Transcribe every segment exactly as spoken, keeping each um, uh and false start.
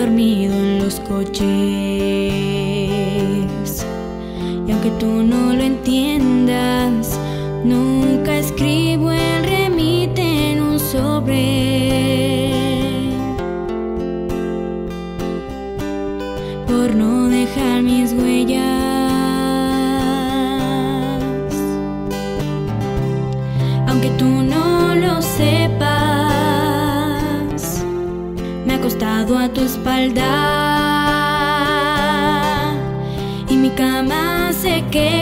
dormido en los coches, y aunque tú no lo entiendas, nunca escribo el remite en un sobre, por no dejar mis huellas. Aunque tú no lo sepas, me he acostado a tu espalda y mi cama se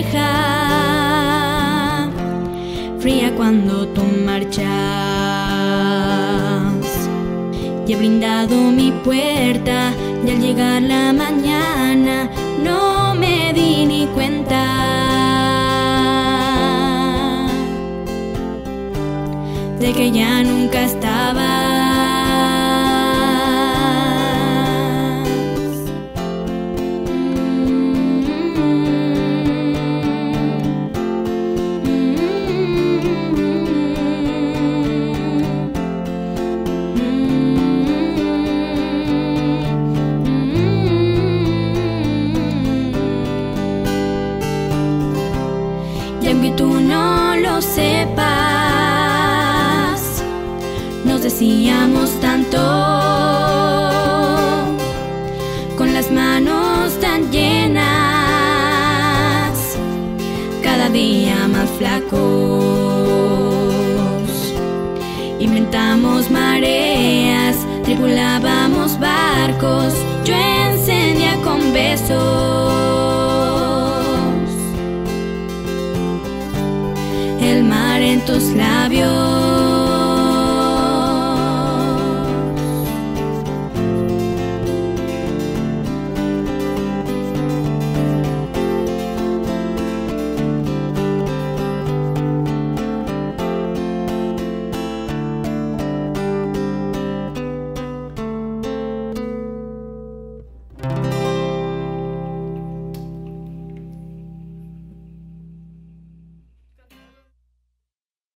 queja, fría cuando tú marchas. Y he blindado mi puerta y al llegar la mañana no me di ni cuenta de que ya nunca estabas. Y aunque tú no lo sepas, nos decíamos tanto, con las manos tan llenas, cada día más flacos. Inventamos mareas, tripulábamos barcos, yo encendía con besos el mar en tus labios.